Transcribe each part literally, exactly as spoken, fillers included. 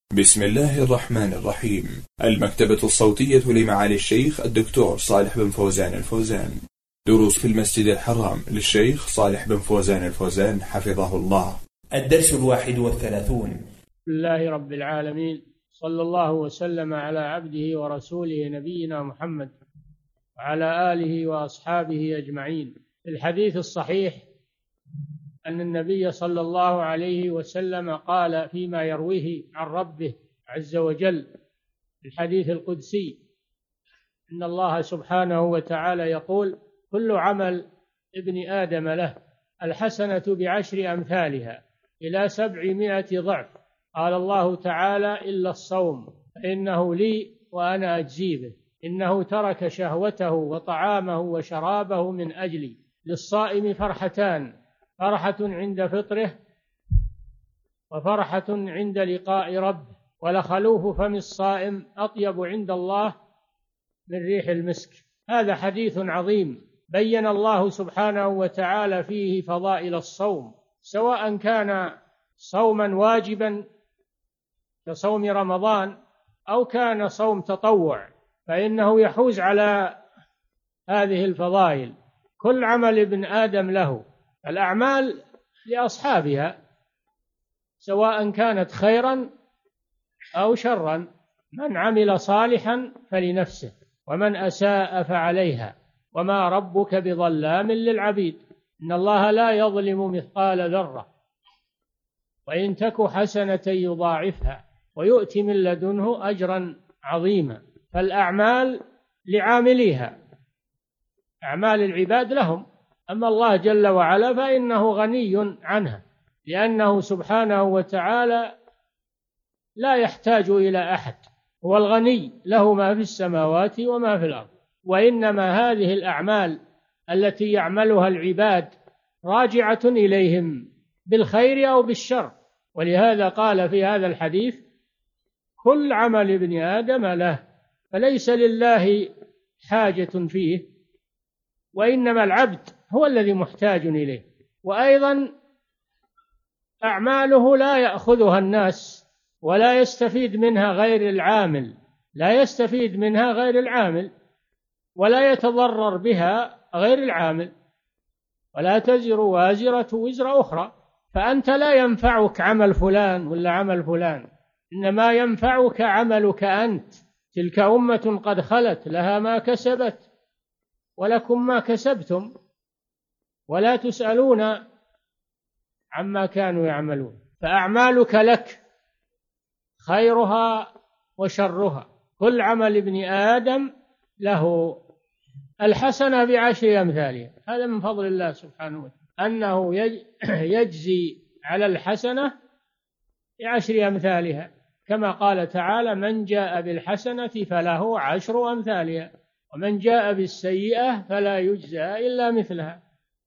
بسم الله الرحمن الرحيم. المكتبة الصوتية لمعالي الشيخ الدكتور صالح بن فوزان الفوزان. دروس في المسجد الحرام للشيخ صالح بن فوزان الفوزان حفظه الله. الدرس الواحد والثلاثون. بسم الله رب العالمين، صلى الله وسلم على عبده ورسوله نبينا محمد وعلى آله وأصحابه أجمعين. في الحديث الصحيح أن النبي صلى الله عليه وسلم قال فيما يرويه عن ربه عز وجل في الحديث القدسي إن الله سبحانه وتعالى يقول: كل عمل ابن آدم له الحسنة بعشر أمثالها إلى سبعمائة ضعف. قال الله تعالى: إلا الصوم فإنه لي وأنا أجزي به، إنه ترك شهوته وطعامه وشرابه من أجلي. للصائم فرحتان: فرحة عند فطره وفرحة عند لقاء ربه، ولخلوف فم الصائم أطيب عند الله من ريح المسك. هذا حديث عظيم بين الله سبحانه وتعالى فيه فضائل الصوم، سواء كان صوما واجبا كصوم رمضان أو كان صوم تطوع، فإنه يحوز على هذه الفضائل. كل عمل ابن آدم له، الأعمال لأصحابها سواء كانت خيرا أو شرا. من عمل صالحا فلنفسه ومن أساء فعليها وما ربك بظلام للعبيد. إن الله لا يظلم مثقال ذرة وإن تك حسنة يضاعفها ويؤتي من لدنه أجرا عظيما. فالأعمال لعامليها، أعمال العباد لهم، أما الله جل وعلا فإنه غني عنها، لأنه سبحانه وتعالى لا يحتاج إلى أحد، هو الغني، له ما في السماوات وما في الأرض. وإنما هذه الأعمال التي يعملها العباد راجعة إليهم بالخير أو بالشر. ولهذا قال في هذا الحديث: كل عمل ابن آدم له، فليس لله حاجة فيه، وإنما العبد هو الذي محتاج إليه. وأيضا أعماله لا يأخذها الناس ولا يستفيد منها غير العامل، لا يستفيد منها غير العامل ولا يتضرر بها غير العامل. ولا تزر وازرة وزر أخرى، فأنت لا ينفعك عمل فلان ولا عمل فلان، إنما ينفعك عملك أنت. تلك أمة قد خلت لها ما كسبت ولكم ما كسبتم ولا تسألون عما كانوا يعملون. فأعمالك لك خيرها وشرها. كل عمل ابن آدم له الحسنة بعشر أمثالها. هذا من فضل الله سبحانه وتعالى، أنه يجزي على الحسنة بعشر أمثالها، كما قال تعالى: من جاء بالحسنة فله عشر أمثالها ومن جاء بالسيئة فلا يجزى إلا مثلها.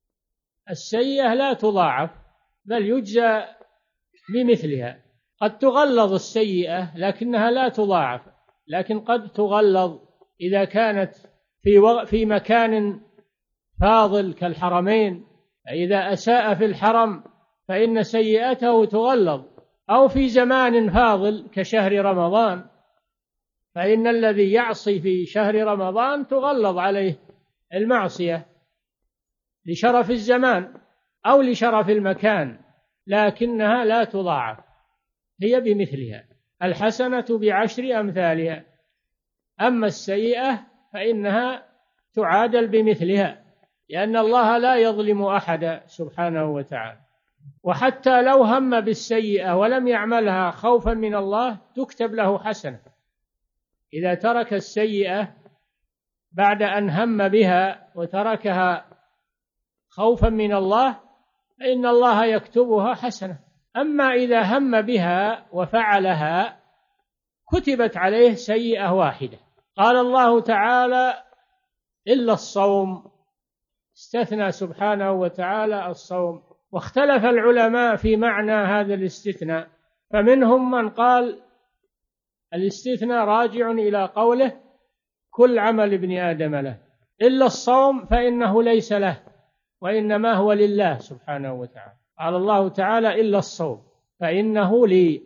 السيئة لا تضاعف بل يجزى بمثلها. قد تغلظ السيئة لكنها لا تضاعف، لكن قد تغلظ إذا كانت في وغ... في مكان فاضل كالحرمين، فإذا أساء في الحرم فإن سيئته تغلظ، أو في زمان فاضل كشهر رمضان، فإن الذي يعصي في شهر رمضان تغلظ عليه المعصية لشرف الزمان أو لشرف المكان، لكنها لا تضاعف، هي بمثلها. الحسنة بعشر أمثالها. أما السيئة فإنها تعادل بمثلها، لأن الله لا يظلم أحدا سبحانه وتعالى. وحتى لو هم بالسيئة ولم يعملها خوفا من الله تكتب له حسنة. إذا ترك السيئة بعد أن هم بها وتركها خوفا من الله فإن الله يكتبها حسنة. أما إذا هم بها وفعلها كتبت عليه سيئة واحدة. قال الله تعالى: إلا الصوم، استثنى سبحانه وتعالى الصوم. واختلف العلماء في معنى هذا الاستثناء، فمنهم من قال الاستثناء راجع إلى قوله: كل عمل ابن آدم له إلا الصوم فإنه ليس له وإنما هو لله سبحانه وتعالى. قال الله تعالى: إلا الصوم فإنه لي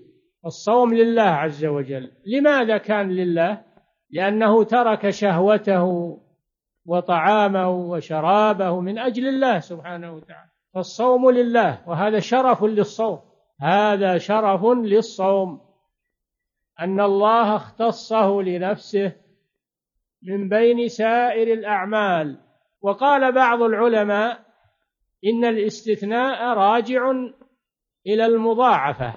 الصوم لله عز وجل. لماذا كان لله؟ لأنه ترك شهوته وطعامه وشرابه من أجل الله سبحانه وتعالى، فالصوم لله، وهذا شرف للصوم، هذا شرف للصوم أن الله اختصه لنفسه من بين سائر الأعمال. وقال بعض العلماء إن الاستثناء راجع إلى المضاعفة،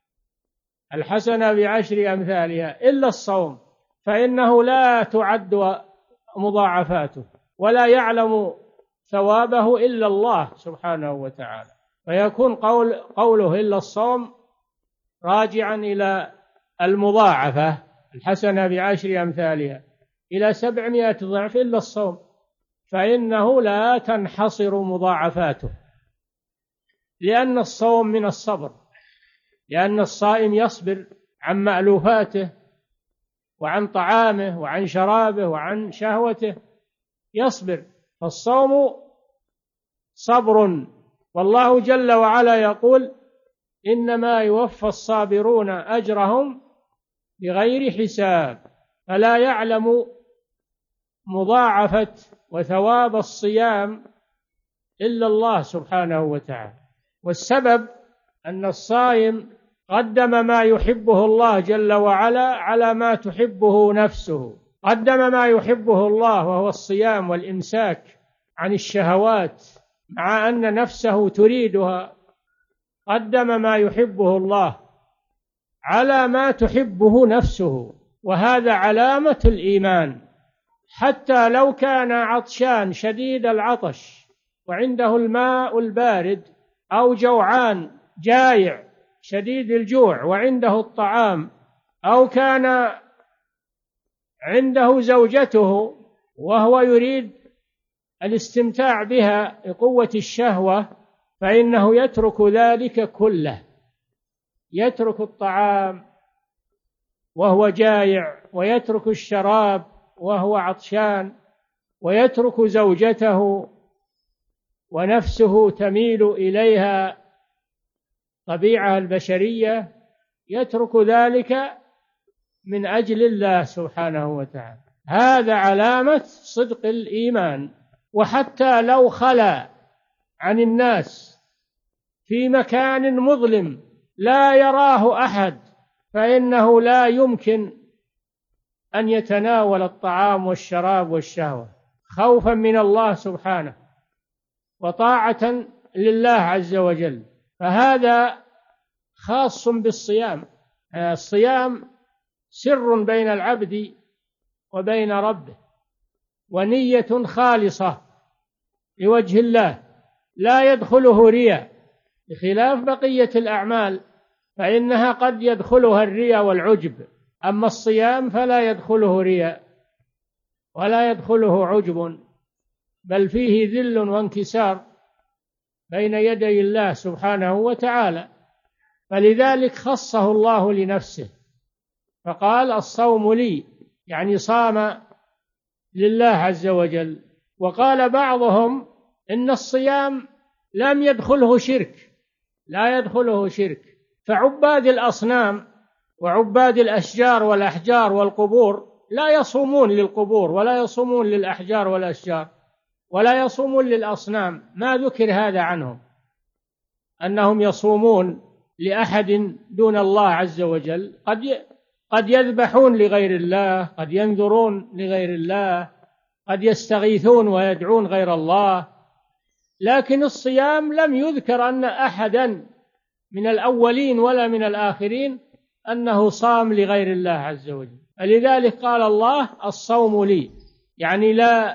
الحسنة بعشر أمثالها، إلا الصوم فإنه لا تعد مضاعفاته ولا يعلم ثوابه إلا الله سبحانه وتعالى، فيكون قول قوله إلا الصوم راجعا إلى المضاعفة، الحسنة بعشر أمثالها إلى سبعمائة ضعف، إلا الصوم فإنه لا تنحصر مضاعفاته، لأن الصوم من الصبر، لأن الصائم يصبر عن مألوفاته وعن طعامه وعن شرابه وعن شهوته، يصبر، فالصوم صبر. والله جل وعلا يقول إنما يوفى الصابرون أجرهم بغير حساب، فلا يعلم مضاعفة وثواب الصيام إلا الله سبحانه وتعالى. والسبب أن الصائم قدم ما يحبه الله جل وعلا على ما تحبه نفسه، قدم ما يحبه الله وهو الصيام والإمساك عن الشهوات مع أن نفسه تريدها، قدم ما يحبه الله على ما تحبه نفسه، وهذا علامة الإيمان. حتى لو كان عطشان شديد العطش وعنده الماء البارد، أو جوعان جائع شديد الجوع وعنده الطعام، أو كان عنده زوجته وهو يريد الاستمتاع بها بقوة الشهوة، فإنه يترك ذلك كله، يترك الطعام وهو جائع، ويترك الشراب وهو عطشان، ويترك زوجته ونفسه تميل إليها طبيعة البشرية، يترك ذلك من أجل الله سبحانه وتعالى. هذا علامة صدق الإيمان. وحتى لو خلا عن الناس في مكان مظلم لا يراه أحد، فإنه لا يمكن أن يتناول الطعام والشراب والشهوة خوفا من الله سبحانه وطاعة لله عز وجل. فهذا خاص بالصيام. الصيام سر بين العبد وبين ربه، ونية خالصة لوجه الله لا يدخله رياء، بخلاف بقية الأعمال فإنها قد يدخلها الرياء والعجب، أما الصيام فلا يدخله رياء ولا يدخله عجب، بل فيه ذل وانكسار بين يدي الله سبحانه وتعالى. فلذلك خصه الله لنفسه فقال الصوم لي، يعني صام لله عز وجل. وقال بعضهم إن الصيام لم يدخله شرك، لا يدخله شرك، فعباد الأصنام وعباد الأشجار والأحجار والقبور لا يصومون للقبور ولا يصومون للأحجار والأشجار ولا يصومون للأصنام، ما ذكر هذا عنهم أنهم يصومون لأحد دون الله عز وجل. قد قد يذبحون لغير الله، قد ينذرون لغير الله، قد يستغيثون ويدعون غير الله، لكن الصيام لم يذكر أن أحدا من الأولين ولا من الآخرين أنه صام لغير الله عز وجل. فلذلك قال الله الصوم لي، يعني لا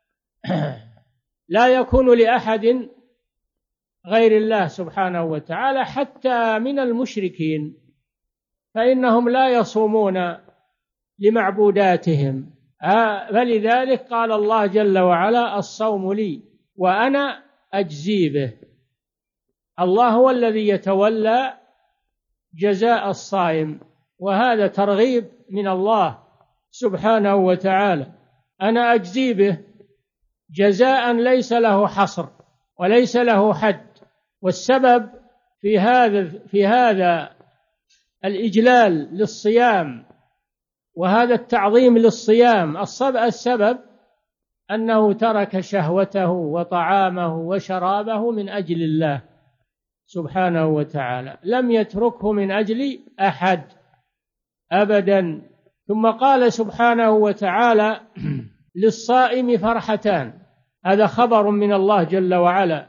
لا يكون لأحد غير الله سبحانه وتعالى، حتى من المشركين فإنهم لا يصومون لمعبوداتهم. فلذلك قال الله جل وعلا الصوم لي وأنا أجزي به. الله هو الذي يتولى جزاء الصائم، وهذا ترغيب من الله سبحانه وتعالى. أنا أجزي به جزاء ليس له حصر وليس له حد. والسبب في هذا في هذا الإجلال للصيام وهذا التعظيم للصيام السبب أنه ترك شهوته وطعامه وشرابه من أجل الله سبحانه وتعالى، لم يتركه من أجل أحد أبدا. ثم قال سبحانه وتعالى للصائم فرحتان، هذا خبر من الله جل وعلا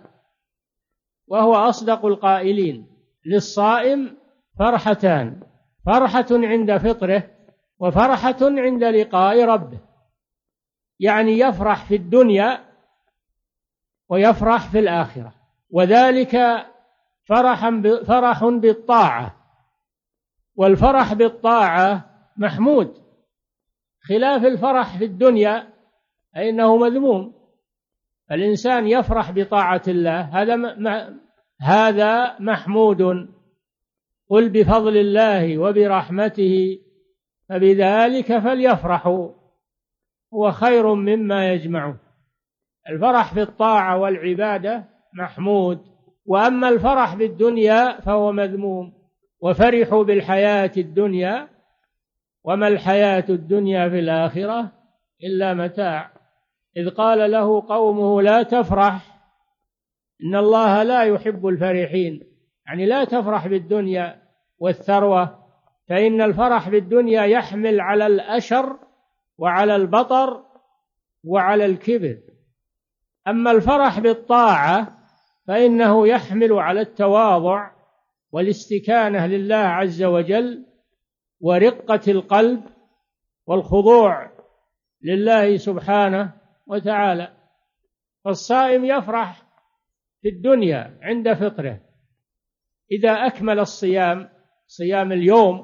وهو أصدق القائلين. للصائم فرحتان، فرحة عند فطره وفرحة عند لقاء ربه، يعني يفرح في الدنيا ويفرح في الآخرة، وذلك فرح فرح بالطاعة، والفرح بالطاعة محمود، خلاف الفرح في الدنيا فإنه مذموم. الإنسان يفرح بطاعة الله، هذا هذا محمود. قل بفضل الله وبرحمته فبذلك فليفرحوا هو خير مما يجمعون. الفرح في الطاعة والعبادة محمود، وأما الفرح بالدنيا فهو مذموم. وفرحوا بالحياة الدنيا وما الحياة الدنيا في الآخرة إلا متاع، إذ قال له قومه لا تفرح إن الله لا يحب الفرحين، يعني لا تفرح بالدنيا والثروة، فإن الفرح بالدنيا يحمل على الأشر وعلى البطر وعلى الكبر، أما الفرح بالطاعة فإنه يحمل على التواضع والاستكانة لله عز وجل ورقة القلب والخضوع لله سبحانه وتعالى. فالصائم يفرح في الدنيا عند فطره، إذا أكمل الصيام صيام اليوم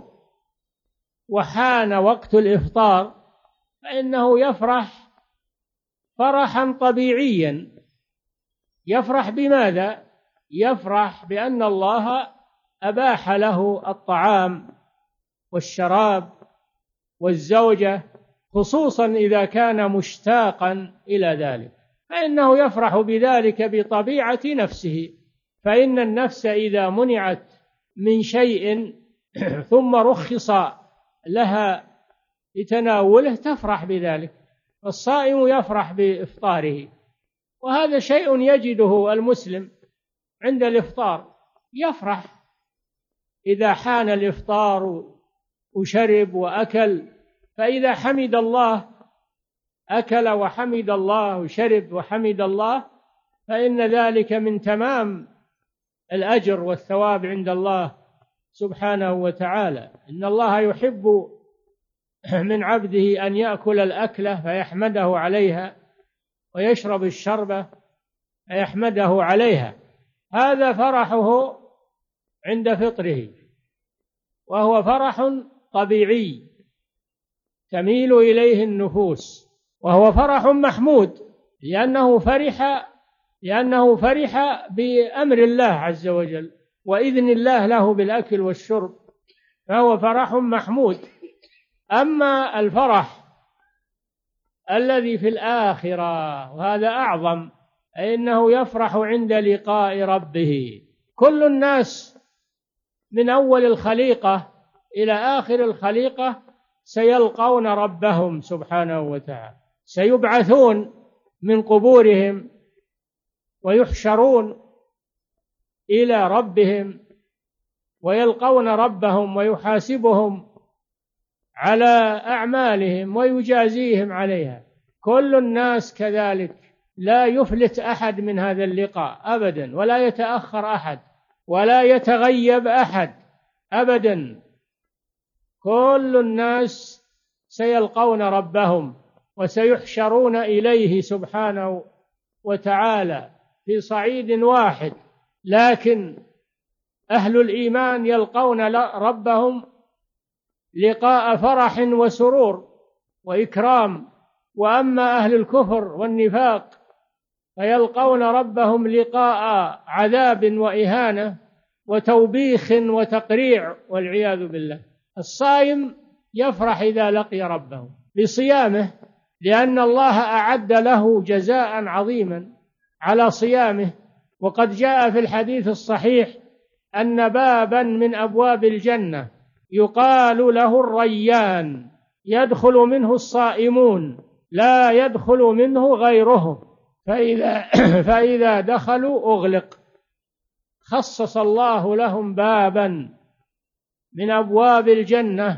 وحان وقت الإفطار فإنه يفرح فرحا طبيعيا. يفرح بماذا؟ يفرح بأن الله أباح له الطعام والشراب والزوجة، خصوصا إذا كان مشتاقا إلى ذلك، فإنه يفرح بذلك بطبيعة نفسه. فإن النفس إذا منعت من شيء ثم رخص لها لتناوله تفرح بذلك. الصائم يفرح بإفطاره، وهذا شيء يجده المسلم عند الإفطار، يفرح إذا حان الإفطار وشرب وأكل، فإذا حمد الله أكل وحمد الله وشرب وحمد الله فإن ذلك من تمام الأجر والثواب عند الله سبحانه وتعالى. إن الله يحب من عبده أن يأكل الأكلة فيحمده عليها ويشرب الشربة فيحمده عليها، هذا فرحه عند فطره، وهو فرح طبيعي تميل إليه النفوس، وهو فرح محمود لأنه فرح لأنه فرح بأمر الله عز وجل وإذن الله له بالأكل والشرب، فهو فرح محمود. أما الفرح الذي في الآخرة وهذا أعظم، إنه يفرح عند لقاء ربه. كل الناس من أول الخليقة إلى آخر الخليقة سيلقون ربهم سبحانه وتعالى، سيبعثون من قبورهم ويحشرون إلى ربهم ويلقون ربهم ويحاسبهم على أعمالهم ويجازيهم عليها. كل الناس كذلك، لا يفلت أحد من هذا اللقاء أبدا، ولا يتأخر أحد ولا يتغيب أحد أبدا. كل الناس سيلقون ربهم وسيحشرون إليه سبحانه وتعالى في صعيد واحد، لكن أهل الإيمان يلقون ربهم لقاء فرح وسرور وإكرام، وأما أهل الكفر والنفاق فيلقون ربهم لقاء عذاب وإهانة وتوبيخ وتقريع والعياذ بالله. الصائم يفرح إذا لقي ربه بصيامه، لأن الله أعد له جزاء عظيما على صيامه. وقد جاء في الحديث الصحيح أن بابا من أبواب الجنة يقال له الريان، يدخل منه الصائمون لا يدخل منه غيرهم، فإذا, فإذا دخلوا أغلق. خصص الله لهم بابا من أبواب الجنة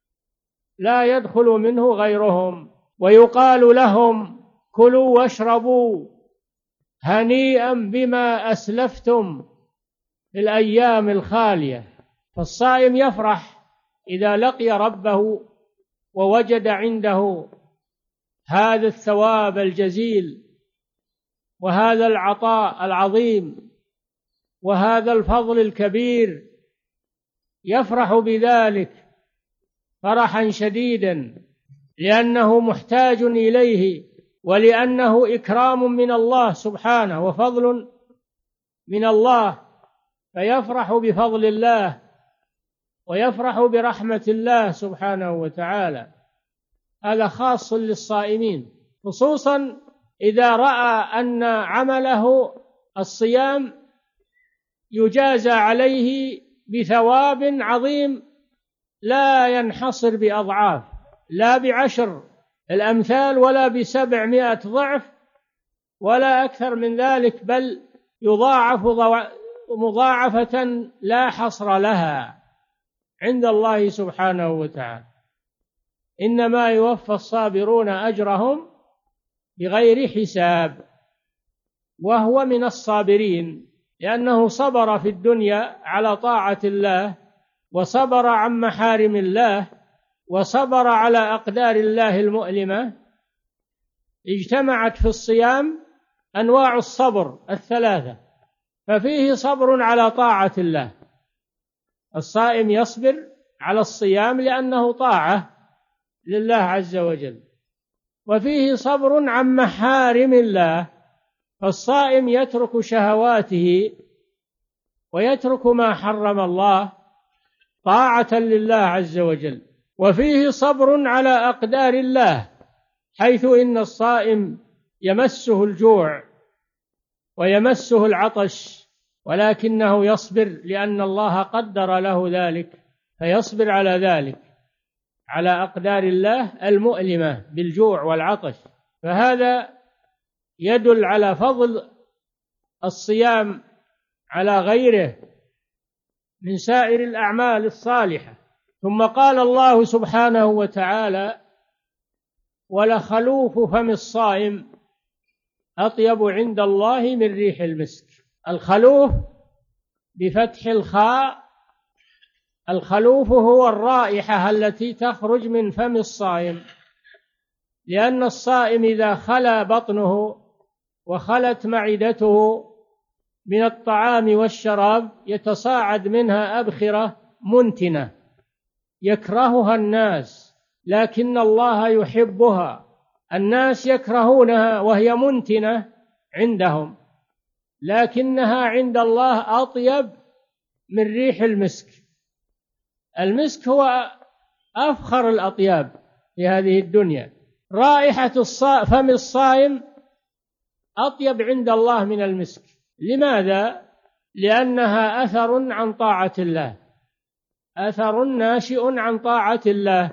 لا يدخل منه غيرهم، ويقال لهم كلوا واشربوا هنيئا بما أسلفتم في الأيام الخالية. فالصائم يفرح إذا لقي ربه ووجد عنده هذا الثواب الجزيل وهذا العطاء العظيم وهذا الفضل الكبير، يفرح بذلك فرحا شديدا، لأنه محتاج إليه ولأنه إكرام من الله سبحانه وفضل من الله، فيفرح بفضل الله ويفرح برحمة الله سبحانه وتعالى. هذا خاص للصائمين، خصوصا إذا رأى أن عمله الصيام يجازى عليه بثواب عظيم لا ينحصر بأضعاف، لا بعشر الأمثال ولا بسبعمائة ضعف ولا أكثر من ذلك، بل يضاعف مضاعفة لا حصر لها عند الله سبحانه وتعالى. إنما يوفى الصابرون أجرهم بغير حساب، وهو من الصابرين لأنه صبر في الدنيا على طاعة الله، وصبر عن محارم الله، وصبر على أقدار الله المؤلمة. اجتمعت في الصيام أنواع الصبر الثلاثة، ففيه صبر على طاعة الله، الصائم يصبر على الصيام لأنه طاعة لله عز وجل، وفيه صبر عن محارم الله، فالصائم يترك شهواته ويترك ما حرم الله طاعة لله عز وجل. وفيه صبر على أقدار الله، حيث إن الصائم يمسه الجوع ويمسه العطش، ولكنه يصبر لأن الله قدر له ذلك، فيصبر على ذلك، على أقدار الله المؤلمة بالجوع والعطش. فهذا يدل على فضل الصيام على غيره من سائر الأعمال الصالحة. ثم قال الله سبحانه وتعالى: ولخلوف فم الصائم أطيب عند الله من ريح المسك. الخلوف بفتح الخاء، الخلوف هو الرائحة التي تخرج من فم الصائم، لأن الصائم إذا خلا بطنه وخلت معدته من الطعام والشراب يتصاعد منها أبخرة منتنة يكرهها الناس، لكن الله يحبها. الناس يكرهونها وهي منتنة عندهم، لكنها عند الله أطيب من ريح المسك. المسك هو أفخر الأطياب في هذه الدنيا. رائحة فم الصائم أطيب عند الله من المسك. لماذا؟ لأنها أثر عن طاعة الله، أثر ناشئ عن طاعة الله،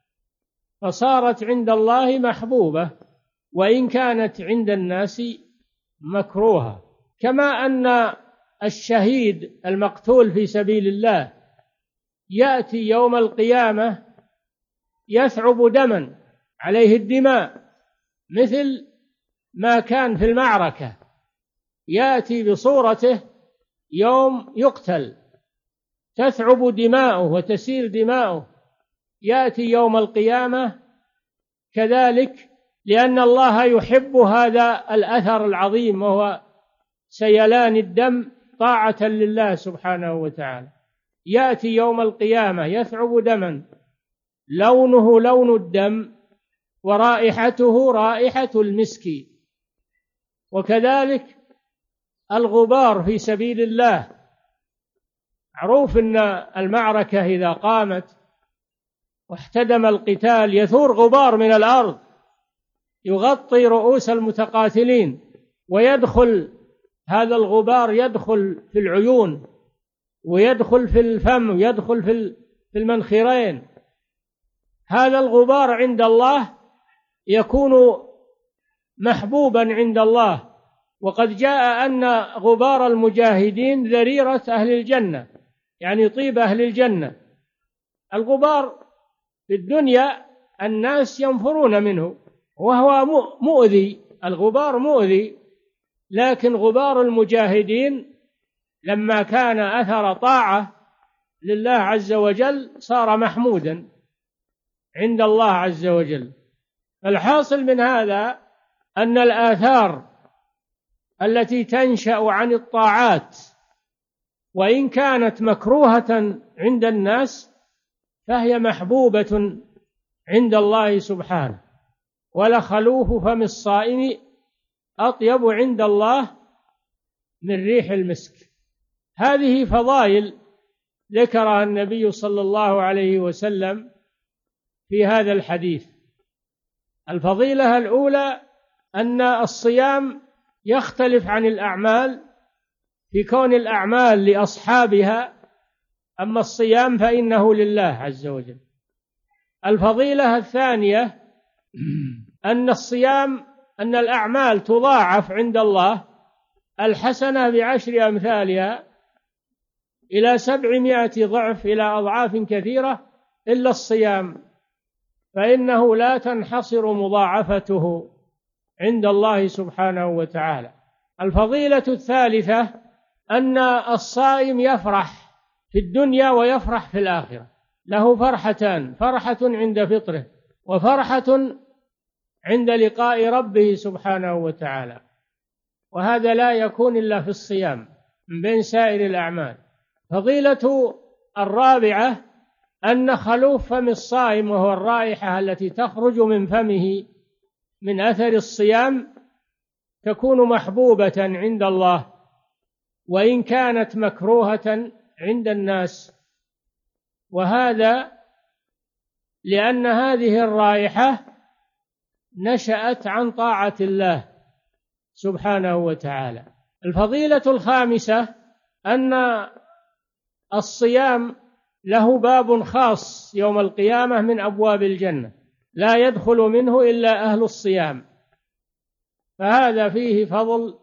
فصارت عند الله محبوبة وإن كانت عند الناس مكروهة. كما أن الشهيد المقتول في سبيل الله يأتي يوم القيامة يثعب دما عليه الدماء مثل ما كان في المعركة، يأتي بصورته يوم يقتل تثعب دماؤه وتسيل دماؤه، يأتي يوم القيامة كذلك، لأن الله يحب هذا الأثر العظيم وهو سيلان الدم طاعة لله سبحانه وتعالى. يأتي يوم القيامة يثعب دما لونه لون الدم ورائحته رائحة المسك. وكذلك الغبار في سبيل الله، معروف أن المعركة إذا قامت واحتدم القتال يثور غبار من الأرض يغطي رؤوس المتقاتلين، ويدخل هذا الغبار يدخل في العيون ويدخل في الفم ويدخل في في المنخرين. هذا الغبار عند الله يكون محبوبا عند الله، وقد جاء أن غبار المجاهدين ذريرة أهل الجنة، يعني طيب أهل الجنة. الغبار في الدنيا الناس ينفرون منه وهو مؤذي، الغبار مؤذي، لكن غبار المجاهدين لما كان أثر طاعة لله عز وجل صار محمودا عند الله عز وجل. الحاصل من هذا أن الآثار التي تنشأ عن الطاعات وإن كانت مكروهة عند الناس فهي محبوبة عند الله سبحانه. ولخلوف فم الصائم أطيب عند الله من ريح المسك. هذه فضائل ذكرها النبي صلى الله عليه وسلم في هذا الحديث. الفضيلة الأولى أن الصيام يختلف عن الأعمال في كون الأعمال لأصحابها، أما الصيام فإنه لله عز وجل. الفضيلة الثانية أن الصيام أن الأعمال تضاعف عند الله، الحسنة بعشر أمثالها إلى سبعمائة ضعف، إلى أضعاف كثيرة، إلا الصيام فإنه لا تنحصر مضاعفته عند الله سبحانه وتعالى. الفضيلة الثالثة أن الصائم يفرح في الدنيا ويفرح في الآخرة، له فرحتان: فرحة عند فطره وفرحة عند لقاء ربه سبحانه وتعالى، وهذا لا يكون إلا في الصيام من بين سائر الأعمال. فضيلة الرابعة أن خلوف فم الصائم، وهو الرائحة التي تخرج من فمه من أثر الصيام، تكون محبوبة عند الله وإن كانت مكروهة عند الناس، وهذا لأن هذه الرائحة نشأت عن طاعة الله سبحانه وتعالى. الفضيلة الخامسة أن الصيام له باب خاص يوم القيامة من أبواب الجنة لا يدخل منه إلا أهل الصيام، فهذا فيه فضل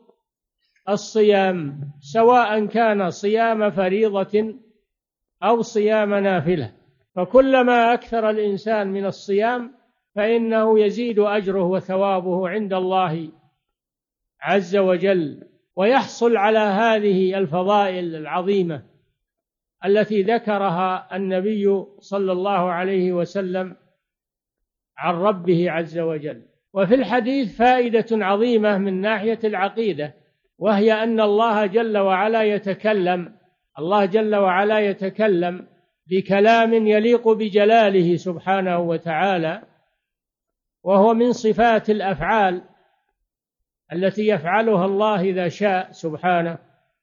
الصيام سواء كان صيام فريضة أو صيام نافلة، فكلما أكثر الإنسان من الصيام فإنه يزيد أجره وثوابه عند الله عز وجل، ويحصل على هذه الفضائل العظيمة التي ذكرها النبي صلى الله عليه وسلم عن ربه عز وجل. وفي الحديث فائدة عظيمة من ناحية العقيدة، وهي أن الله جل وعلا يتكلم الله جل وعلا يتكلم بكلام يليق بجلاله سبحانه وتعالى، وهو من صفات الأفعال التي يفعلها الله إذا شاء سبحانه،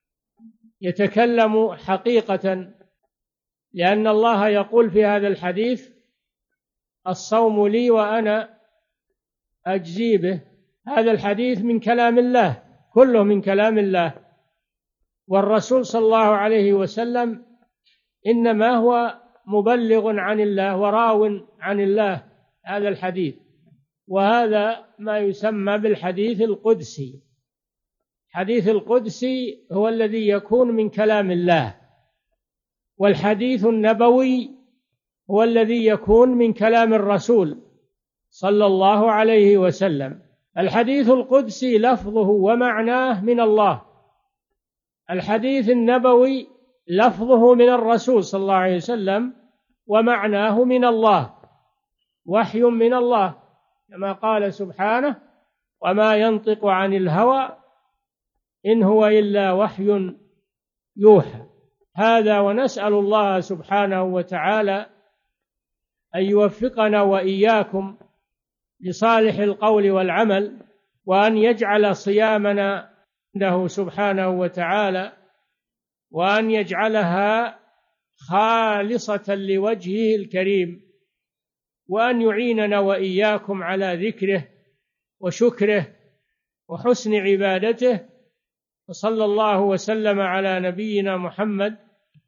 يتكلم حقيقة، لأن الله يقول في هذا الحديث: الصوم لي وأنا أجزي به. هذا الحديث من كلام الله، كله من كلام الله، والرسول صلى الله عليه وسلم إنما هو مبلغ عن الله وراو عن الله هذا الحديث، وهذا ما يسمى بالحديث القدسي. الحديث القدسي هو الذي يكون من كلام الله، والحديث النبوي هو الذي يكون من كلام الرسول صلى الله عليه وسلم. الحديث القدسي لفظه ومعناه من الله، الحديث النبوي لفظه من الرسول صلى الله عليه وسلم ومعناه من الله، وحي من الله، كما قال سبحانه: وما ينطق عن الهوى إن هو إلا وحي يوحى. هذا، ونسأل الله سبحانه وتعالى أن يوفقنا وإياكم لصالح القول والعمل، وأن يجعل صيامنا عنده سبحانه وتعالى، وأن يجعلها خالصة لوجهه الكريم، وأن يعيننا وإياكم على ذكره وشكره وحسن عبادته. وصلى الله وسلم على نبينا محمد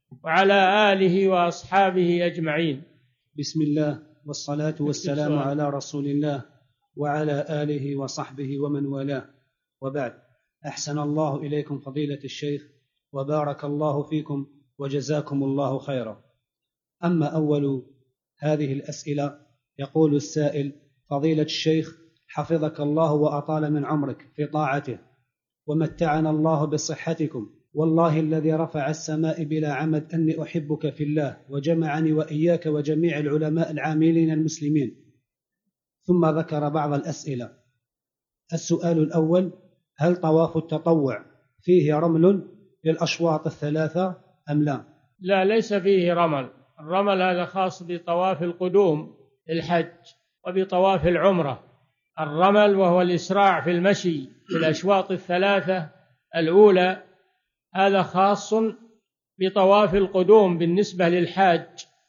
وعلى آله وأصحابه أجمعين. بسم الله والصلاة والسلام على رسول الله وعلى آله وصحبه ومن والاه، وبعد. أحسن الله إليكم فضيلة الشيخ، وبارك الله فيكم وجزاكم الله خيرا. أما أول هذه الأسئلة، يقول السائل: فضيلة الشيخ حفظك الله وأطال من عمرك في طاعته، ومتعنا الله بصحتكم، والله الذي رفع السماء بلا عمد أني أحبك في الله، وجمعني وإياك وجميع العلماء العاملين المسلمين. ثم ذكر بعض الأسئلة. السؤال الأول: هل طواف التطوع فيه رمل للأشواط الثلاثة أم لا؟ لا، ليس فيه رمل. الرمل هذا خاص بطواف القدوم الحج وبطواف العمرة. الرمل وهو الإسراع في المشي في الأشواط الثلاثة الأولى، هذا خاص بطواف القدوم بالنسبة للحاج،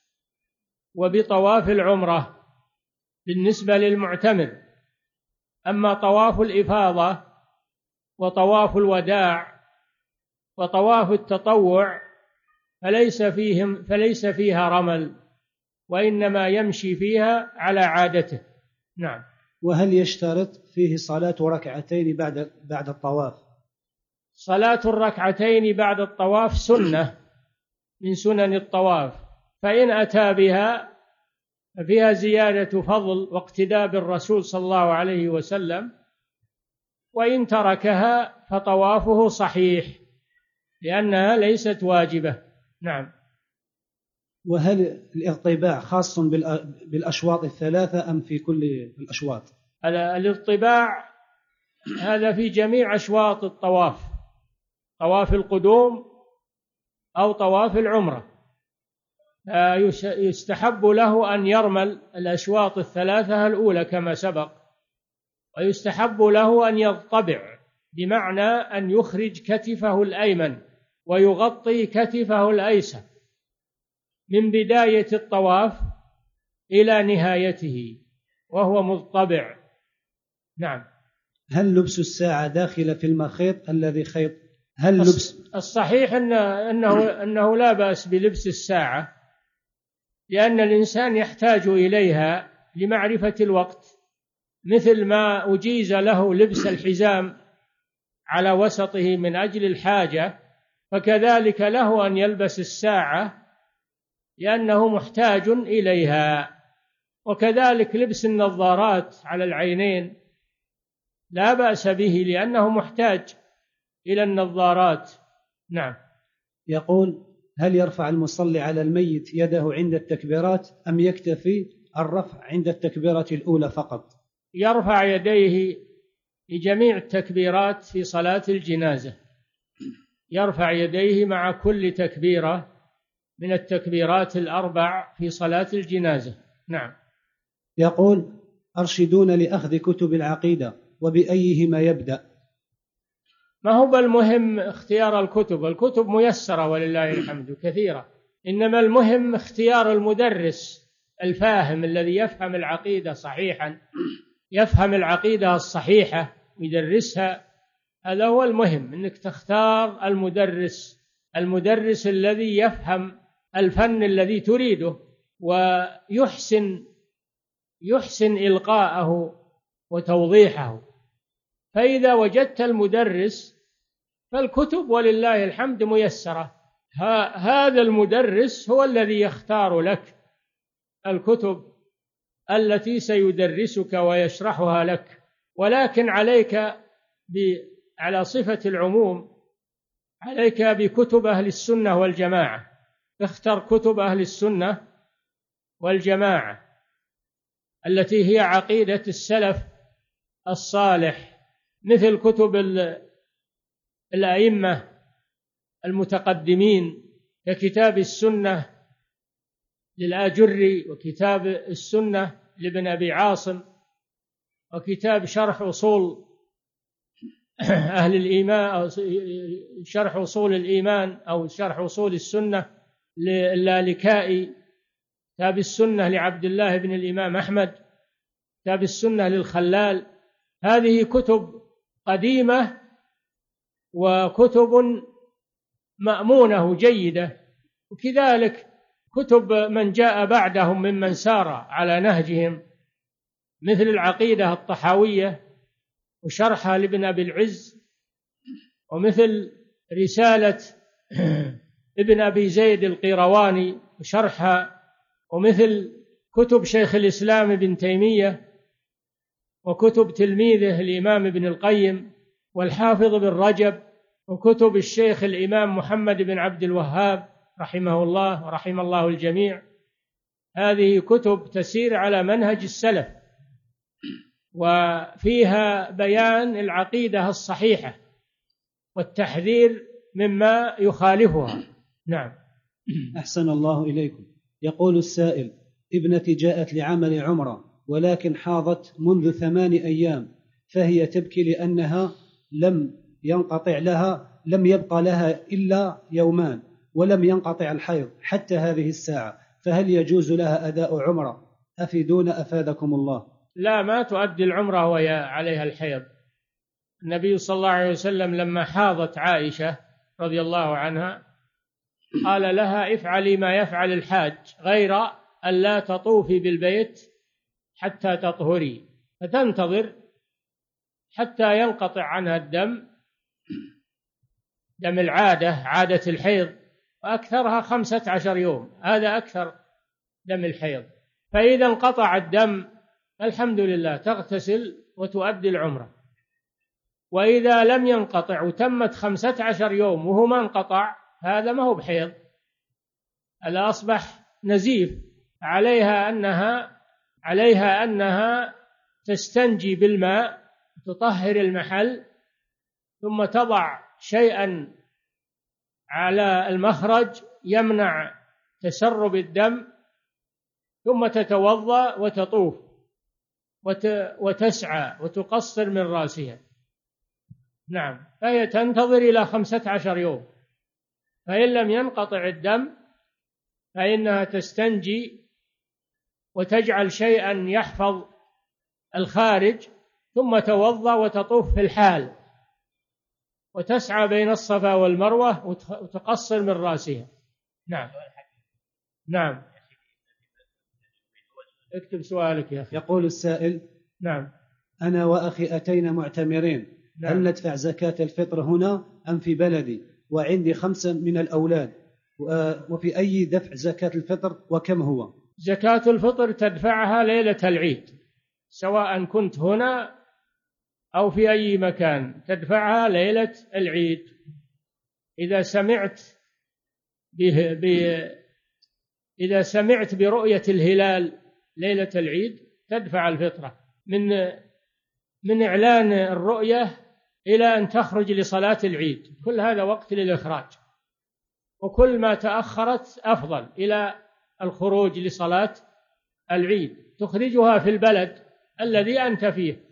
وبطواف العمرة بالنسبة للمعتمر. أما طواف الإفاضة وطواف الوداع وطواف التطوع فليس فيهم فليس فيها رمل، وإنما يمشي فيها على عادته. نعم. وهل يشترط فيه صلاة ركعتين بعد بعد الطواف؟ صلاة الركعتين بعد الطواف سنة من سنن الطواف، فإن أتى بها فيها زيادة فضل واقتداء بالرسول صلى الله عليه وسلم، وإن تركها فطوافه صحيح لأنها ليست واجبة. نعم. وهل الاطباع خاص بالأشواط الثلاثة أم في كل الأشواط؟ الاطباع هذا في جميع أشواط الطواف، طواف القدوم أو طواف العمرة. يستحب له أن يرمل الأشواط الثلاثة الأولى كما سبق، ويستحب له أن يضطبع، بمعنى أن يخرج كتفه الأيمن ويغطي كتفه الأيسر من بداية الطواف إلى نهايته وهو مضطبع. نعم. هل لبس الساعة داخل في المخيط الذي خيط؟ هل لبس الصحيح إن أنه أنه لا بأس بلبس الساعة، لأن الإنسان يحتاج إليها لمعرفة الوقت، مثل ما أجيز له لبس الحزام على وسطه من أجل الحاجة، فكذلك له أن يلبس الساعة لأنه محتاج إليها. وكذلك لبس النظارات على العينين لا بأس به لأنه محتاج إلى النظارات. نعم. يقول: هل يرفع المصلي على الميت يده عند التكبيرات أم يكتفي الرفع عند التكبيرة الأولى فقط؟ يرفع يديه لجميع التكبيرات في صلاة الجنازة، يرفع يديه مع كل تكبيرة من التكبيرات الأربع في صلاة الجنازة. نعم. يقول: أرشدون لأخذ كتب العقيدة وبأيهما يبدأ؟ ما هو بالمهم اختيار الكتب، الكتب ميسرة ولله الحمد كثيرة، إنما المهم اختيار المدرس الفاهم الذي يفهم العقيدة صحيحا، يفهم العقيدة الصحيحة ويدرسها. هذا هو المهم، أنك تختار المدرس المدرس الذي يفهم الفن الذي تريده ويحسن يحسن إلقاءه وتوضيحه. فإذا وجدت المدرس فالكتب ولله الحمد ميسرة. هذا المدرس هو الذي يختار لك الكتب التي سيدرسك ويشرحها لك، ولكن عليك على صفة العموم عليك بكتب أهل السنة والجماعة. اختر كتب أهل السنة والجماعة التي هي عقيدة السلف الصالح، مثل كتب الأئمة المتقدمين ككتاب السنة للآجري، وكتاب السنة لابن أبي عاصم، وكتاب شرح أصول أهل الإيمان أو شرح أصول الإيمان أو شرح أصول السنة للالكائي، كتاب السنة لعبد الله بن الإمام أحمد، كتاب السنة للخلال. هذه كتب قديمة وكتب مأمونة جيدة وكذلك كتب من جاء بعدهم ممن سار على نهجهم، مثل العقيدة الطحاوية وشرحها لابن أبي العز، ومثل رسالة ابن أبي زيد القيرواني وشرحها، ومثل كتب شيخ الإسلام ابن تيمية، وكتب تلميذه الإمام ابن القيم والحافظ بن رجب، وكتب الشيخ الإمام محمد بن عبد الوهاب رحمه الله ورحم الله الجميع. هذه كتب تسير على منهج السلف، وفيها بيان العقيدة الصحيحة والتحذير مما يخالفها. نعم. أحسن الله إليكم. يقول السائل: ابنتي جاءت لعمل عمرة ولكن حاضت منذ ثمان أيام، فهي تبكي لأنها لم ينقطع لها لم يبقى لها إلا يومان ولم ينقطع الحيض حتى هذه الساعة، فهل يجوز لها أداء عمرة؟ أفيدونا أفادكم الله. لا، ما تؤدي العمرة وهي عليها الحيض. النبي صلى الله عليه وسلم لما حاضت عائشة رضي الله عنها قال لها: افعلي ما يفعل الحاج غير أن لا تطوفي بالبيت حتى تطهري، فتنتظر حتى ينقطع عنها الدم، دم العادة، عادة الحيض، وأكثرها خمسة عشر يوم، هذا أكثر دم الحيض. فإذا انقطع الدم الحمد لله تغتسل وتؤدي العمرة. وإذا لم ينقطع وتمت خمسة عشر يوم وهو ما انقطع، هذا ما هو بحيض، هذا أصبح نزيف. عليها أنها عليها أنها تستنجي بالماء، تطهر المحل، ثم تضع شيئا على المخرج يمنع تسرب الدم، ثم تتوضأ وتطوف وتسعى وتقصر من رأسها. نعم. فهي تنتظر إلى خمسة عشر يوم، فإن لم ينقطع الدم فإنها تستنجي وتجعل شيئا يحفظ الخارج، ثم توضأ وتطوف في الحال، وتسعى بين الصفا والمروة وتقصر من رأسها. نعم. نعم. اكتب سؤالك يا أخي. يقول السائل: نعم. أنا وأخي أتينا معتمرين، نعم. هل ندفع زكاة الفطر هنا أم في بلدي؟ وعندي خمسة من الأولاد، وفي أي دفع زكاة الفطر وكم هو؟ زكاة الفطر تدفعها ليلة العيد، سواء كنت هنا أو في أي مكان، تدفعها ليلة العيد. إذا سمعت به ب... إذا سمعت برؤية الهلال ليلة العيد تدفع الفطرة من من إعلان الرؤية إلى أن تخرج لصلاة العيد، كل هذا وقت للإخراج، وكل ما تأخرت أفضل إلى الخروج لصلاة العيد، تخرجها في البلد الذي أنت فيه.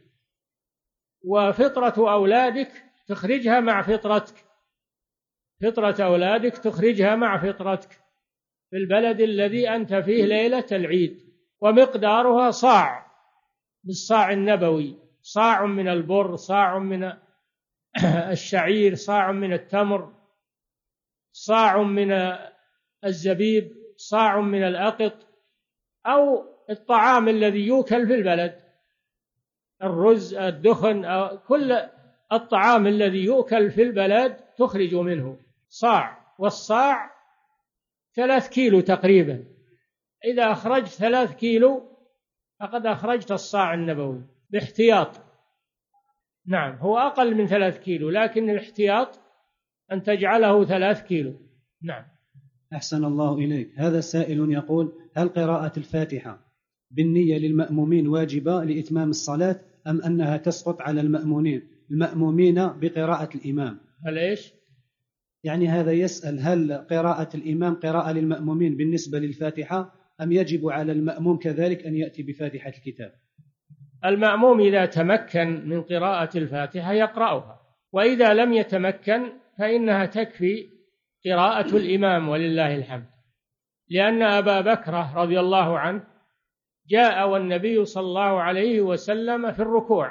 وفطرة أولادك تخرجها مع فطرتك، فطرة أولادك تخرجها مع فطرتك في البلد الذي أنت فيه ليلة العيد. ومقدارها صاع بالصاع النبوي، صاع من البر، صاع من الشعير، صاع من التمر، صاع من الزبيب، صاع من الأقط، أو الطعام الذي يؤكل في البلد، الرز، الدخن، أو كل الطعام الذي يؤكل في البلد تخرج منه صاع. والصاع ثلاث كيلو تقريبا، إذا أخرجت ثلاث كيلو فقد أخرجت الصاع النبوي باحتياط. نعم، هو أقل من ثلاث كيلو، لكن الاحتياط أن تجعله ثلاث كيلو. نعم. أحسن الله إليك. هذا سائل يقول: هل قراءة الفاتحة بالنية للمأمومين واجبة لإتمام الصلاة، أم أنها تسقط على المأمومين المأمومين بقراءة الإمام؟ هل إيش؟ يعني هذا يسأل: هل قراءة الإمام قراءة للمأمومين بالنسبة للفاتحة، أم يجب على المأموم كذلك أن يأتي بفاتحة الكتاب؟ المأموم إذا تمكن من قراءة الفاتحة يقرأها، وإذا لم يتمكن فإنها تكفي قراءة الإمام ولله الحمد. لأن أبا بكر رضي الله عنه جاء والنبي صلى الله عليه وسلم في الركوع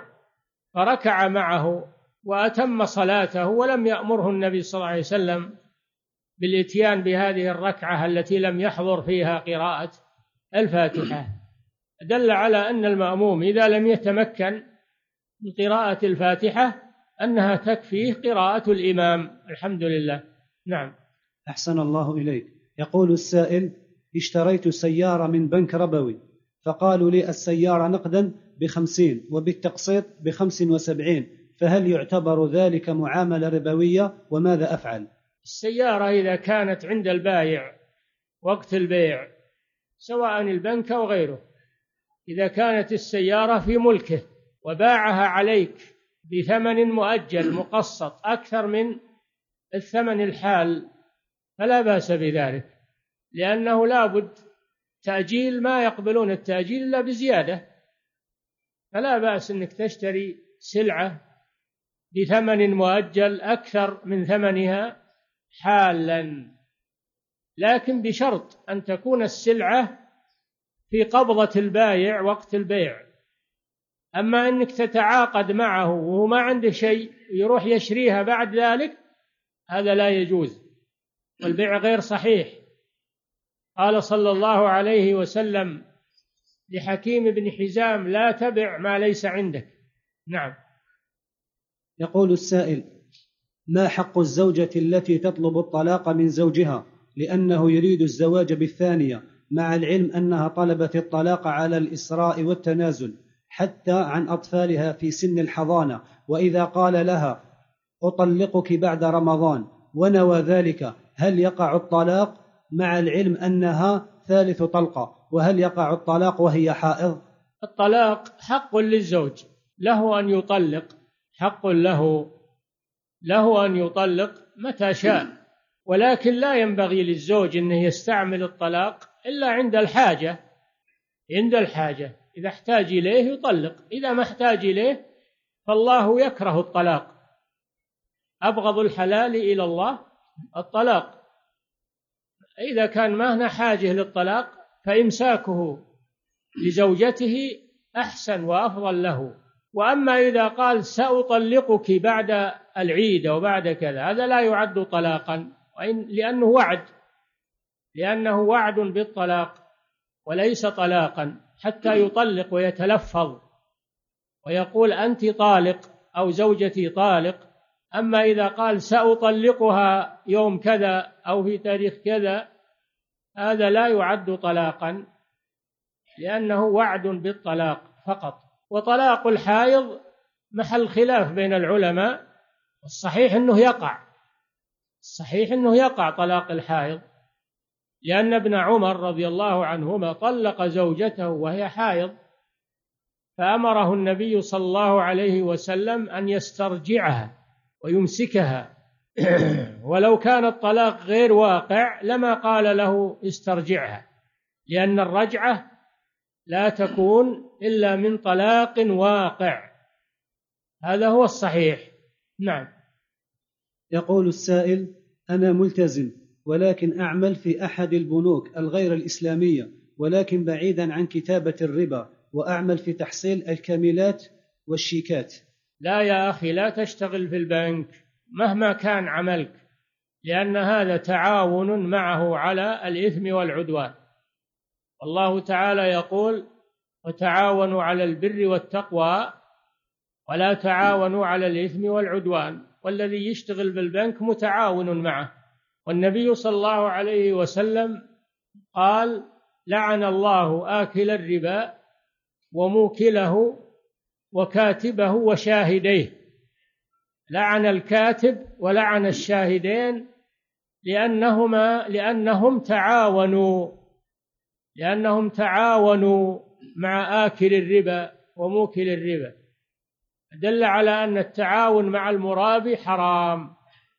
فركع معه وأتم صلاته، ولم يأمره النبي صلى الله عليه وسلم بالإتيان بهذه الركعة التي لم يحضر فيها قراءة الفاتحة. دل على أن المأموم إذا لم يتمكن من قراءة الفاتحة أنها تكفيه قراءة الإمام. الحمد لله. نعم. أحسن الله إليك. يقول السائل: اشتريت سيارة من بنك ربوي، فقالوا لي السيارة نقدا بخمسين وبالتقسيط بخمس وسبعين، فهل يعتبر ذلك معاملة ربوية وماذا أفعل؟ السيارة إذا كانت عند البائع وقت البيع سواء البنك أو غيره، إذا كانت السيارة في ملكه وباعها عليك بثمن مؤجل مقسط أكثر من الثمن الحال فلا بأس بذلك، لأنه لا بد تأجيل، ما يقبلون التأجيل إلا بزيادة، فلا بأس أنك تشتري سلعة بثمن مؤجل أكثر من ثمنها حالا، لكن بشرط أن تكون السلعة في قبضة البائع وقت البيع. أما أنك تتعاقد معه وهو ما عنده شيء يروح يشريها بعد ذلك، هذا لا يجوز، والبيع غير صحيح. قال صلى الله عليه وسلم لحكيم بن حزام: لا تبع ما ليس عندك. نعم. يقول السائل: ما حق الزوجة التي تطلب الطلاق من زوجها لأنه يريد الزواج بالثانية، مع العلم أنها طلبت الطلاق على الإسراء والتنازل حتى عن أطفالها في سن الحضانة، وإذا قال لها أطلقك بعد رمضان ونوى ذلك، هل يقع الطلاق مع العلم أنها ثالث طلقة؟ وهل يقع الطلاق وهي حائض؟ الطلاق حق للزوج، له أن يطلق، حق له له أن يطلق متى شاء، ولكن لا ينبغي للزوج أنه يستعمل الطلاق إلا عند الحاجة. عند الحاجة إذا احتاج إليه يطلق، إذا ما احتاج إليه فالله يكره الطلاق. أبغض الحلال إلى الله الطلاق. إذا كان ما هنا حاجة للطلاق فإمساكه لزوجته أحسن وأفضل له. وأما إذا قال سأطلقك بعد العيد وبعد كذا، هذا لا يعد طلاقا، لأنه وعد لأنه وعد بالطلاق وليس طلاقا، حتى يطلق ويتلفظ ويقول أنت طالق أو زوجتي طالق. أما إذا قال سأطلقها يوم كذا أو في تاريخ كذا، هذا لا يعد طلاقا، لأنه وعد بالطلاق فقط. وطلاق الحائض محل خلاف بين العلماء، الصحيح أنه يقع الصحيح أنه يقع طلاق الحائض، لأن ابن عمر رضي الله عنهما طلق زوجته وهي حائض، فأمره النبي صلى الله عليه وسلم أن يسترجعها ويمسكها ولو كان الطلاق غير واقع لما قال له استرجعها، لأن الرجعة لا تكون إلا من طلاق واقع. هذا هو الصحيح. نعم. يقول السائل: أنا ملتزم ولكن أعمل في أحد البنوك الغير الإسلامية، ولكن بعيدا عن كتابة الربا، وأعمل في تحصيل الكاملات والشيكات. لا يا أخي، لا تشتغل في البنك مهما كان عملك، لأن هذا تعاون معه على الإثم والعدوان. والله تعالى يقول: وتعاونوا على البر والتقوى ولا تعاونوا على الإثم والعدوان. والذي يشتغل بالبنك متعاون معه. والنبي صلى الله عليه وسلم قال: لعن الله آكل الربا وموكله وكاتبه وشاهديه. لعن الكاتب ولعن الشاهدين لأنهما لأنهم تعاونوا لأنهم تعاونوا مع آكل الربا وموكل الربا. دل على أن التعاون مع المرابي حرام،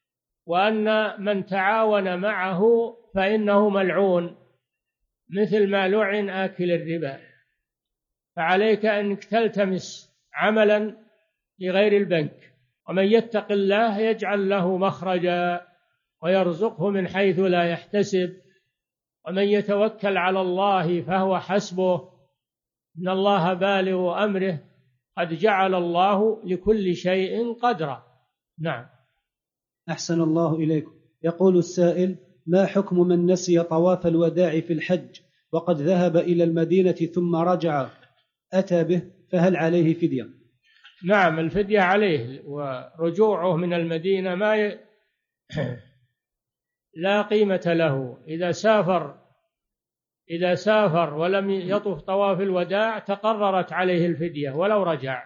وأن من تعاون معه فإنه ملعون، مثل ما لعن آكل الربا. فعليك أنك تلتمس عملا لغير البنك، ومن يتق الله يجعل له مخرجا ويرزقه من حيث لا يحتسب، ومن يتوكل على الله فهو حسبه، إن الله بالغ أمره قد جعل الله لكل شيء قدرا. نعم. أحسن الله إليكم. يقول السائل: ما حكم من نسي طواف الوداع في الحج وقد ذهب إلى المدينة ثم رجع أتى به، فهل عليه فدية؟ نعم، الفدية عليه، ورجوعه من المدينة ما ي... لا قيمة له. إذا سافر إذا سافر ولم يطف طواف الوداع تقررت عليه الفدية ولو رجع،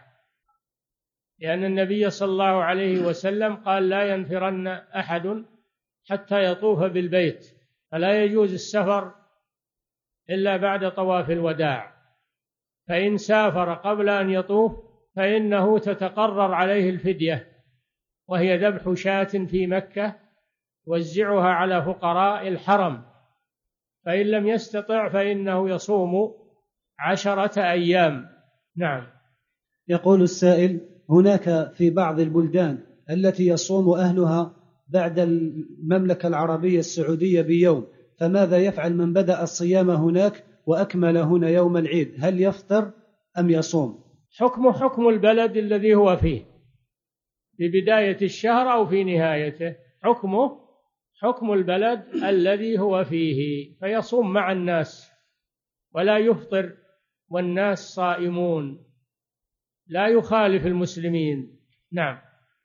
لأن النبي صلى الله عليه وسلم قال لا ينفرن أحد حتى يطوف بالبيت، فلا يجوز السفر إلا بعد طواف الوداع. فإن سافر قبل أن يطوف فإنه تتقرر عليه الفدية، وهي ذبح شاة في مكة وزعها على فقراء الحرم، فإن لم يستطع فإنه يصوم عشرة أيام. نعم. يقول السائل: هناك في بعض البلدان التي يصوم أهلها بعد المملكة العربية السعودية بيوم، فماذا يفعل من بدأ الصيام هناك وأكمل هنا يوم العيد؟ هل يفطر أم يصوم؟ حكمه حكم البلد الذي هو فيه في بداية الشهر أو في نهايته، حكمه حكم البلد الذي هو فيه، فيصوم مع الناس ولا يفطر والناس صائمون، لا يخالف المسلمين. نعم.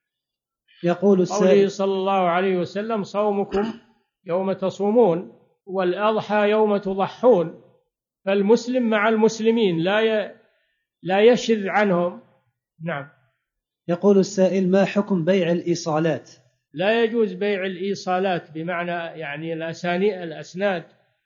يقول السائل: قوله صلى الله عليه وسلم: صومكم يوم تصومون والأضحى يوم تضحون، فالمسلم مع المسلمين لا ي... لا يشذ عنهم. نعم. يقول السائل: ما حكم بيع الإيصالات؟ لا يجوز بيع الإيصالات، بمعنى يعني الأساني الأسناد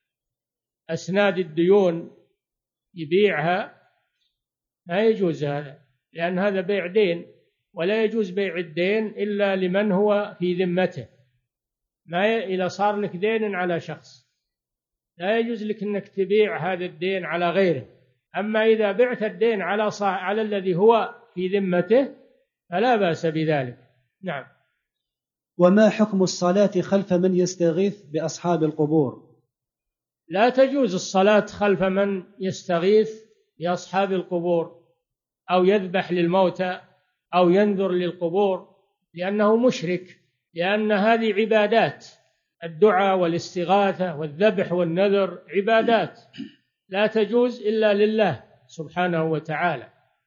أسناد الديون يبيعها، لا يجوز هذا، لأن هذا بيع دين، ولا يجوز بيع الدين إلا لمن هو في ذمته. ما ي... إذا صار لك دين على شخص لا يجوز لك أنك تبيع هذا الدين على غيره، أما إذا بعت الدين على صح... على الذي هو في ذمته فلا بأس بذلك. نعم. وما حكم الصلاة خلف من يستغيث بأصحاب القبور؟ لا تجوز الصلاة خلف من يستغيث بأصحاب القبور أو يذبح للموتى أو ينذر للقبور، لأنه مشرك، لأن هذه عبادات، الدعاء والاستغاثة والذبح والنذر عبادات لا تجوز إلا لله سبحانه وتعالى،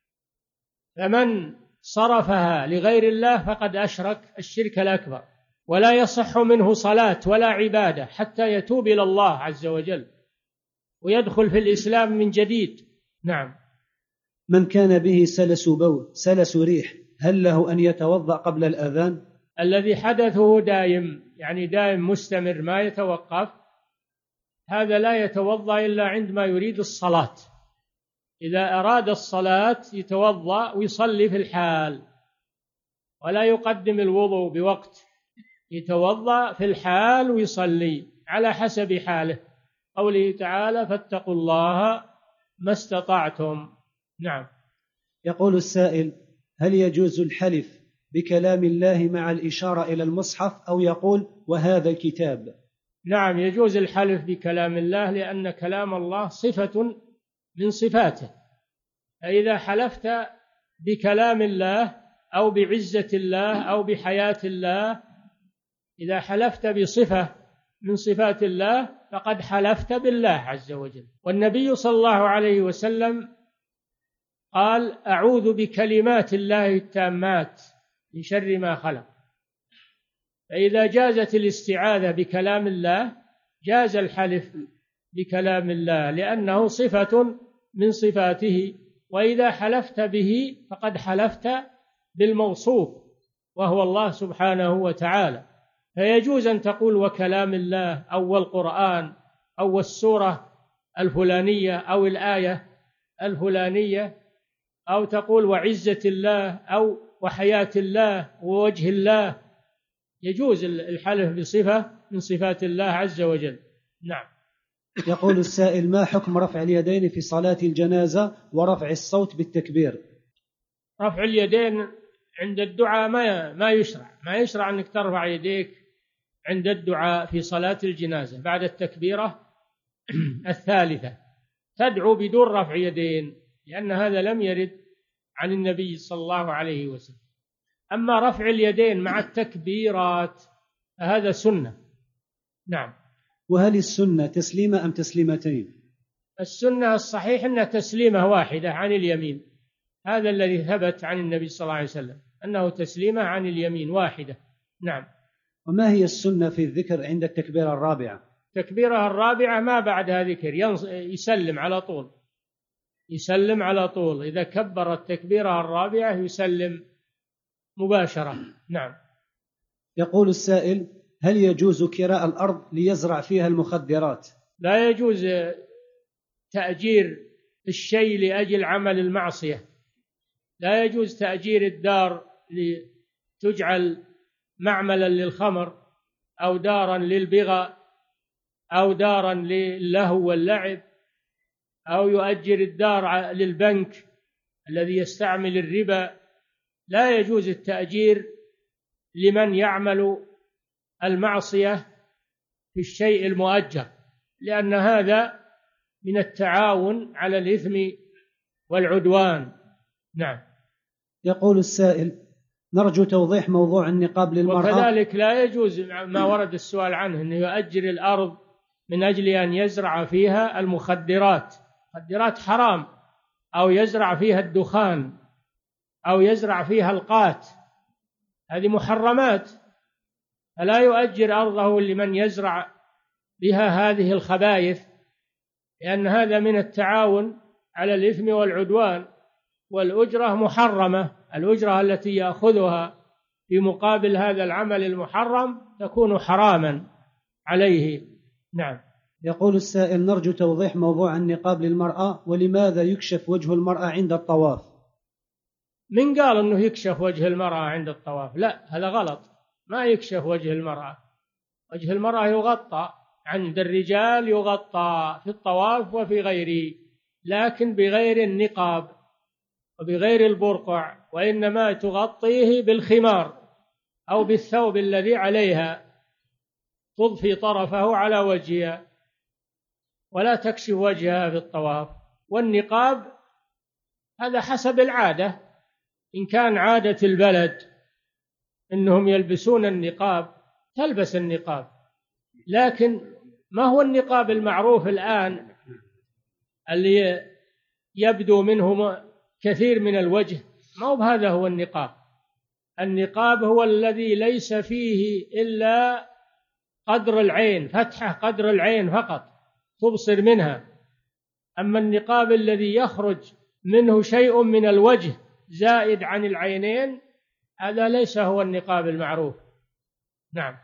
فمن صرفها لغير الله فقد أشرك الشرك الأكبر، ولا يصح منه صلاة ولا عبادة حتى يتوب إلى الله عز وجل ويدخل في الإسلام من جديد. نعم. من كان به سلس بول سلس ريح هل له أن يتوضأ قبل الأذان؟ الذي حدثه دائم، يعني دائم مستمر ما يتوقف، هذا لا يتوضأ إلا عندما يريد الصلاة. إذا أراد الصلاة يتوضأ ويصلي في الحال، ولا يقدم الوضوء بوقت، يتوضأ في الحال ويصلي على حسب حاله. قوله تعالى: فاتقوا الله ما استطعتم. نعم. يقول السائل: هل يجوز الحلف بكلام الله مع الإشارة إلى المصحف أو يقول وهذا الكتاب؟ نعم، يجوز الحلف بكلام الله، لأن كلام الله صفة من صفاته، فإذا حلفت بكلام الله أو بعزة الله أو بحياة الله، إذا حلفت بصفة من صفات الله فقد حلفت بالله عز وجل. والنبي صلى الله عليه وسلم قال: أعوذ بكلمات الله التامات من شر ما خلق. فإذا جازت الاستعاذة بكلام الله جاز الحلف بكلام الله، لأنه صفة من صفاته، وإذا حلفت به فقد حلفت بالموصوف وهو الله سبحانه وتعالى. فيجوز أن تقول وكلام الله أو القرآن أو السورة الفلانية أو الآية الفلانية، أو تقول وعزة الله أو وحياة الله ووجه الله، يجوز الحلف بصفة من صفات الله عز وجل. نعم. يقول السائل: ما حكم رفع اليدين في صلاة الجنازة ورفع الصوت بالتكبير؟ رفع اليدين عند الدعاء ما ما يشرع ما يشرع أنك ترفع يديك عند الدعاء في صلاة الجنازة بعد التكبيرة الثالثة، تدعو بدون رفع يدين، لأن هذا لم يرد عن النبي صلى الله عليه وسلم. أما رفع اليدين مع التكبيرات فهذا سنة، نعم. وهل السنة تسليمة أم تسليمتين؟ السنة الصحيح أنها تسليمة واحدة عن اليمين، هذا الذي ثبت عن النبي صلى الله عليه وسلم أنه تسليمة عن اليمين واحدة. نعم. وما هي السنة في الذكر عند التكبيرة الرابعة؟ تكبيرها الرابعة ما بعدها ذكر، يسلم على طول، يسلم على طول، إذا كبر التكبيرة الرابعة يسلم مباشرة. نعم. يقول السائل: هل يجوز كراء الأرض ليزرع فيها المخدرات؟ لا يجوز تأجير الشيء لأجل عمل المعصية، لا يجوز تأجير الدار لتجعل معملا للخمر أو دارا للبغاء أو دارا للهو واللعب، أو يؤجر الدار للبنك الذي يستعمل الربا. لا يجوز التأجير لمن يعمل المعصية في الشيء المؤجر، لأن هذا من التعاون على الإثم والعدوان. نعم. يقول السائل: نرجو توضيح موضوع النقاب للمرأة. وكذلك لا يجوز ما ورد السؤال عنه أنه يؤجر الأرض من أجل أن يزرع فيها المخدرات، المخدرات حرام، أو يزرع فيها الدخان، أو يزرع فيها القات، هذه محرمات، فلا يؤجر أرضه لمن يزرع بها هذه الخبائث، لأن هذا من التعاون على الإثم والعدوان، والأجرة محرمة، الأجرة التي يأخذها في مقابل هذا العمل المحرم تكون حراما عليه. نعم. يقول السائل: نرجو توضيح موضوع النقاب للمرأة، ولماذا يكشف وجه المرأة عند الطواف؟ من قال أنه يكشف وجه المرأة عند الطواف؟ لا، هذا غلط، ما يكشف وجه المرأة، وجه المرأة يغطى، عند الرجال يغطى في الطواف وفي غيره، لكن بغير النقاب وبغير البرقع، وإنما تغطيه بالخمار أو بالثوب الذي عليها، تضفي طرفه على وجهها ولا تكشف وجهها في الطواف. والنقاب هذا حسب العادة، إن كان عادة البلد إنهم يلبسون النقاب تلبس النقاب، لكن ما هو النقاب المعروف الآن اللي يبدو منه كثير من الوجه؟ ما هو هذا هو النقاب. النقاب هو الذي ليس فيه إلا قدر العين، فتحة قدر العين فقط تبصر منها. أما النقاب الذي يخرج منه شيء من الوجه زائد عن العينين هذا ليس هو النقاب المعروف. نعم.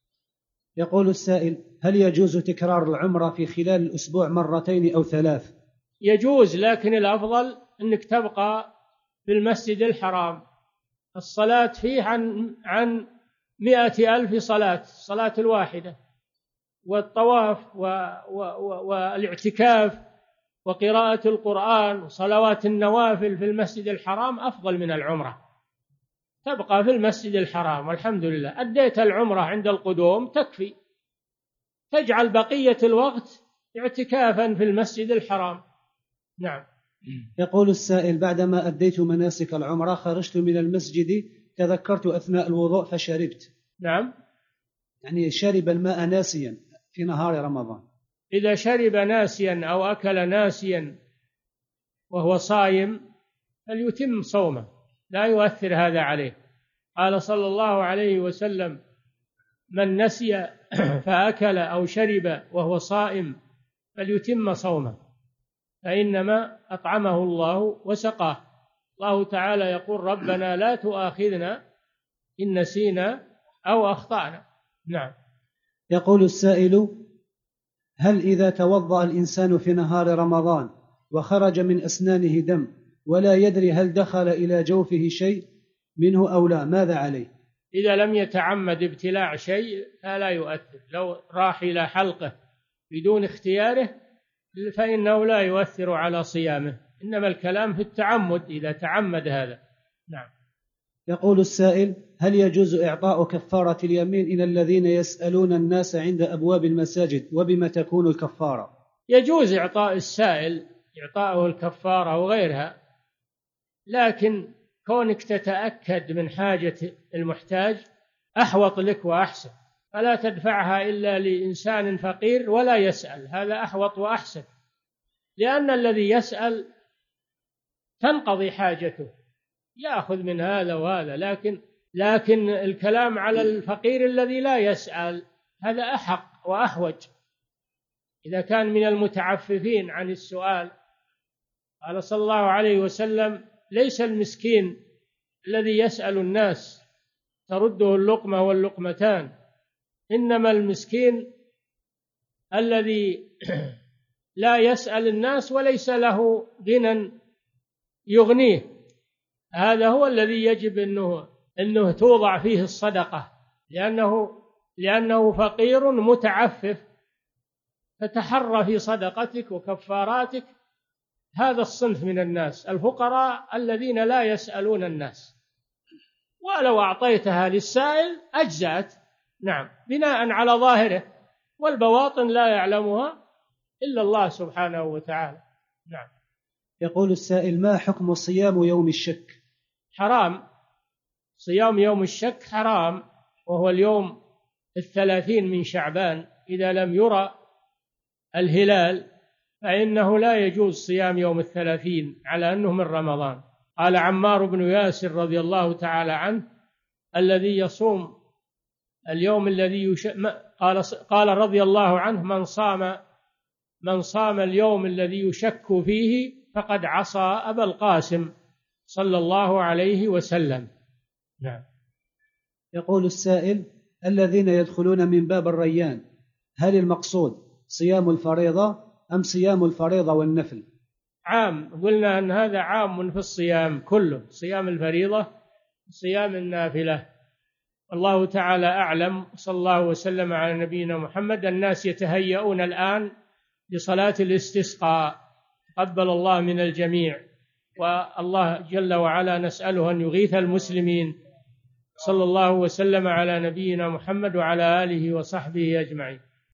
يقول السائل: هل يجوز تكرار العمرة في خلال الأسبوع مرتين أو ثلاث؟ يجوز، لكن الأفضل أنك تبقى في المسجد الحرام، الصلاة فيه عن عن مئة ألف صلاة، الصلاة الواحدة، والطواف و و و والاعتكاف وقراءة القرآن وصلوات النوافل في المسجد الحرام أفضل من العمرة. تبقى في المسجد الحرام والحمد لله، أديت العمرة عند القدوم تكفي، تجعل بقية الوقت اعتكافا في المسجد الحرام. نعم. يقول السائل: بعدما أديت مناسك العمرة خرجت من المسجد، تذكرت أثناء الوضوء فشربت. نعم. يعني شرب الماء ناسيا في نهار رمضان. إذا شرب ناسيا أو أكل ناسيا وهو صائم فليتم صومه، لا يؤثر هذا عليه. قال صلى الله عليه وسلم: من نسي فأكل أو شرب وهو صائم فليتم صومه، فإنما أطعمه الله وسقاه. الله تعالى يقول: ربنا لا تؤاخذنا إن نسينا أو أخطأنا. نعم. يقول السائل: هل إذا توضأ الإنسان في نهار رمضان وخرج من أسنانه دم ولا يدري هل دخل إلى جوفه شيء منه أو لا، ماذا عليه؟ إذا لم يتعمد ابتلاع شيء فلا يؤثر، لو راح إلى حلقه بدون اختياره فإنه لا يؤثر على صيامه، إنما الكلام في التعمد إذا تعمد هذا. نعم. يقول السائل: هل يجوز إعطاء كفارة اليمين إلى الذين يسألون الناس عند أبواب المساجد، وبما تكون الكفارة؟ يجوز إعطاء السائل إعطاءه الكفارة وغيرها، لكن كونك تتأكد من حاجة المحتاج أحوط لك وأحسن، فلا تدفعها إلا لإنسان فقير ولا يسأل، هذا أحوط وأحسن، لأن الذي يسأل تنقضي حاجته، يأخذ من هذا وهذا، لكن لكن الكلام على الفقير الذي لا يسأل هذا أحق وأحوج. إذا كان من المتعففين عن السؤال، قال صلى الله عليه وسلم: ليس المسكين الذي يسأل الناس ترده اللقمة واللقمتان، إنما المسكين الذي لا يسأل الناس وليس له غنى يغنيه، هذا هو الذي يجب أنه أنه توضع فيه الصدقة، لأنه لأنه فقير متعفف، فتحرى في صدقتك وكفاراتك هذا الصنف من الناس، الفقراء الذين لا يسألون الناس، ولو أعطيتها للسائل أجزأت، نعم، بناء على ظاهره، والبواطن لا يعلمها إلا الله سبحانه وتعالى. نعم. يقول السائل: ما حكم صيام يوم الشك؟ حرام، صيام يوم الشك حرام، وهو اليوم الثلاثين من شعبان، إذا لم يرى الهلال فإنه لا يجوز صيام يوم الثلاثين على أنه من رمضان. قال عمار بن ياسر رضي الله تعالى عنه: الذي يصوم اليوم الذي يش... قال قال رضي الله عنه: من صام من صام اليوم الذي يشك فيه فقد عصى أبا القاسم صلى الله عليه وسلم. نعم. يقول السائل: الذين يدخلون من باب الريان، هل المقصود صيام الفريضة أم صيام الفريضة والنفل؟ عام، قلنا أن هذا عام في الصيام كله، صيام الفريضة صيام النافلة. الله تعالى أعلم، صلى الله وسلم على نبينا محمد. الناس يتهيئون الآن لصلاة الاستسقاء، قبل الله من الجميع، والله جل وعلا نسأله أن يغيث المسلمين. صلى الله وسلم على نبينا محمد وعلى آله وصحبه أجمعين.